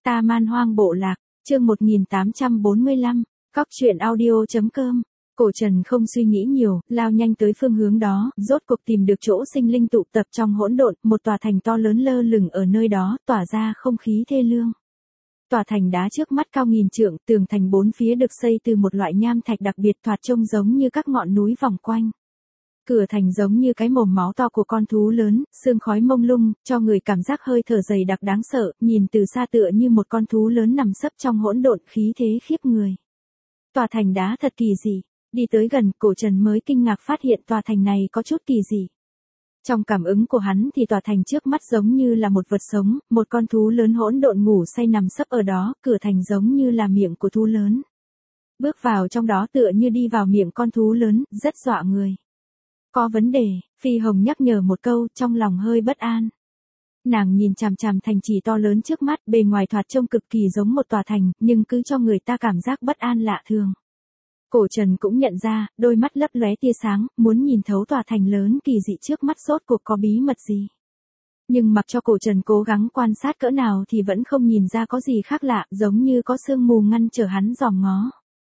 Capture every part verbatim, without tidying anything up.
Ta Man Hoang Bộ Lạc, chương một nghìn tám trăm bốn mươi lăm, Cóc truyện audio.com. Cổ Trần không suy nghĩ nhiều, lao nhanh tới phương hướng đó, rốt cuộc tìm được chỗ sinh linh tụ tập trong hỗn độn, một tòa thành to lớn lơ lửng ở nơi đó, tỏa ra không khí thê lương. Tòa thành đá trước mắt cao nghìn trượng, tường thành bốn phía được xây từ một loại nham thạch đặc biệt thoạt trông giống như các ngọn núi vòng quanh. Cửa thành giống như cái mồm máu to của con thú lớn, sương khói mông lung, cho người cảm giác hơi thở dày đặc đáng sợ, nhìn từ xa tựa như một con thú lớn nằm sấp trong hỗn độn, khí thế khiếp người. Tòa thành đá thật kỳ dị, đi tới gần, Cổ Trần mới kinh ngạc phát hiện tòa thành này có chút kỳ dị. Trong cảm ứng của hắn thì tòa thành trước mắt giống như là một vật sống, một con thú lớn hỗn độn ngủ say nằm sấp ở đó, cửa thành giống như là miệng của thú lớn. Bước vào trong đó tựa như đi vào miệng con thú lớn, rất dọa người. Có vấn đề, Phi Hồng nhắc nhở một câu, trong lòng hơi bất an. Nàng nhìn chằm chằm thành trì to lớn trước mắt, bề ngoài thoạt trông cực kỳ giống một tòa thành, nhưng cứ cho người ta cảm giác bất an lạ thường. Cổ Trần cũng nhận ra, đôi mắt lấp lóe tia sáng, muốn nhìn thấu tòa thành lớn kỳ dị trước mắt rốt cuộc có bí mật gì. Nhưng mặc cho Cổ Trần cố gắng quan sát cỡ nào thì vẫn không nhìn ra có gì khác lạ, giống như có sương mù ngăn trở hắn dòm ngó.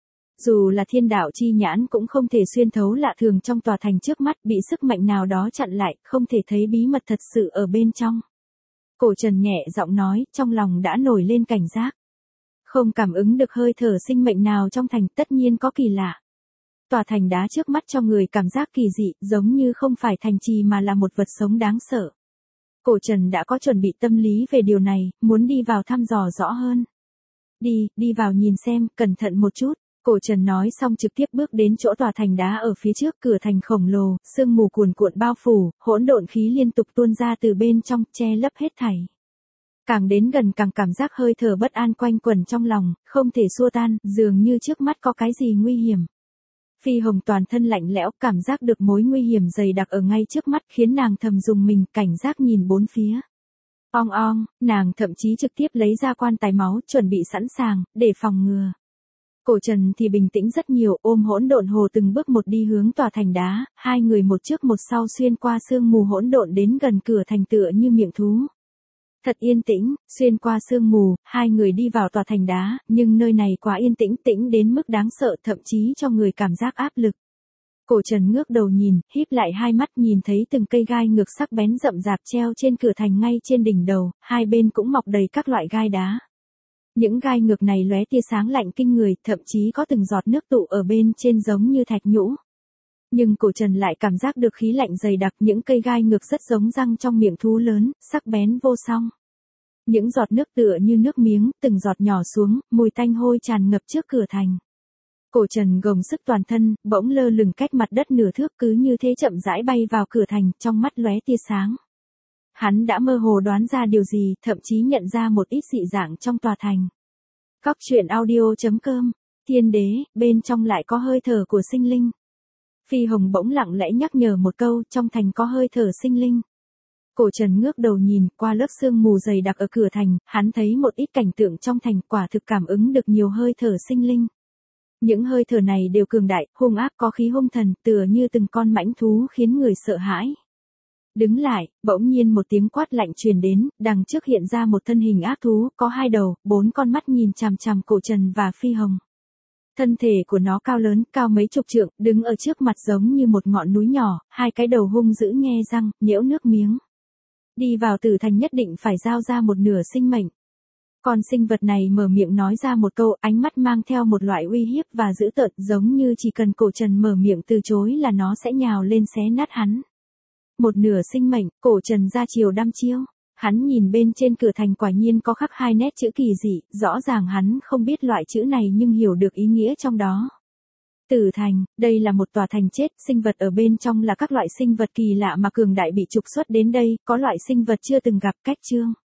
Dù là thiên đạo chi nhãn cũng không thể xuyên thấu lạ thường trong tòa thành trước mắt, bị sức mạnh nào đó chặn lại, không thể thấy bí mật thật sự ở bên trong. Cổ Trần nhẹ giọng nói, trong lòng đã nổi lên cảnh giác. Không cảm ứng được hơi thở sinh mệnh nào trong thành, tất nhiên có kỳ lạ. Tòa thành đá trước mắt cho người cảm giác kỳ dị, giống như không phải thành trì mà là một vật sống đáng sợ. Cổ Trần đã có chuẩn bị tâm lý về điều này, muốn đi vào thăm dò rõ hơn. Đi, đi vào nhìn xem, cẩn thận một chút. Cổ Trần nói xong trực tiếp bước đến chỗ tòa thành đá ở phía trước, cửa thành khổng lồ, sương mù cuồn cuộn bao phủ, hỗn độn khí liên tục tuôn ra từ bên trong, che lấp hết thảy. Càng đến gần càng cảm giác hơi thở bất an quanh quẩn trong lòng, không thể xua tan, dường như trước mắt có cái gì nguy hiểm. Phi Hồng toàn thân lạnh lẽo, cảm giác được mối nguy hiểm dày đặc ở ngay trước mắt, khiến nàng thầm rùng mình, cảnh giác nhìn bốn phía. Ong ong, nàng thậm chí trực tiếp lấy ra quan tài máu, chuẩn bị sẵn sàng, để phòng ngừa. Cổ Trần thì bình tĩnh rất nhiều, ôm hỗn độn hồ từng bước một đi hướng tòa thành đá, hai người một trước một sau xuyên qua sương mù hỗn độn đến gần cửa thành tựa như miệng thú. Thật yên tĩnh, xuyên qua sương mù, hai người đi vào tòa thành đá, nhưng nơi này quá yên tĩnh, tĩnh đến mức đáng sợ, thậm chí cho người cảm giác áp lực. Cổ Trần ngước đầu nhìn, híp lại hai mắt, nhìn thấy từng cây gai ngược sắc bén rậm rạp treo trên cửa thành ngay trên đỉnh đầu, hai bên cũng mọc đầy các loại gai đá. Những gai ngược này lóe tia sáng lạnh kinh người, thậm chí có từng giọt nước tụ ở bên trên giống như thạch nhũ. Nhưng Cổ Trần lại cảm giác được khí lạnh dày đặc, những cây gai ngược rất giống răng trong miệng thú lớn, sắc bén vô song. Những giọt nước tựa như nước miếng, từng giọt nhỏ xuống, mùi tanh hôi tràn ngập trước cửa thành. Cổ Trần gồng sức toàn thân, bỗng lơ lửng cách mặt đất nửa thước, cứ như thế chậm rãi bay vào cửa thành, trong mắt lóe tia sáng. Hắn đã mơ hồ đoán ra điều gì, thậm chí nhận ra một ít dị dạng trong tòa thành. Cóc truyện audio.com, Thiên đế, bên trong lại có hơi thở của sinh linh. Phi Hồng bỗng lặng lẽ nhắc nhở một câu, trong thành có hơi thở sinh linh. Cổ Trần ngước đầu nhìn, qua lớp sương mù dày đặc ở cửa thành, hắn thấy một ít cảnh tượng trong thành, quả thực cảm ứng được nhiều hơi thở sinh linh. Những hơi thở này đều cường đại, hung ác, có khí hung thần, tựa như từng con mãnh thú khiến người sợ hãi. Đứng lại, bỗng nhiên một tiếng quát lạnh truyền đến, đằng trước hiện ra một thân hình ác thú, có hai đầu, bốn con mắt nhìn chằm chằm Cổ Trần và Phi Hồng. Thân thể của nó cao lớn, cao mấy chục trượng, đứng ở trước mặt giống như một ngọn núi nhỏ, hai cái đầu hung dữ nhe răng, nhễu nước miếng. Đi vào tử thành nhất định phải giao ra một nửa sinh mệnh. Con sinh vật này mở miệng nói ra một câu, ánh mắt mang theo một loại uy hiếp và dữ tợn, giống như chỉ cần Cổ Trần mở miệng từ chối là nó sẽ nhào lên xé nát hắn. Một nửa sinh mệnh, Cổ Trần ra chiều đăm chiêu. Hắn nhìn bên trên cửa thành quả nhiên có khắc hai nét chữ kỳ dị, rõ ràng hắn không biết loại chữ này nhưng hiểu được ý nghĩa trong đó. Tử thành, đây là một tòa thành chết, sinh vật ở bên trong là các loại sinh vật kỳ lạ mà cường đại bị trục xuất đến đây, có loại sinh vật chưa từng gặp, cách chương.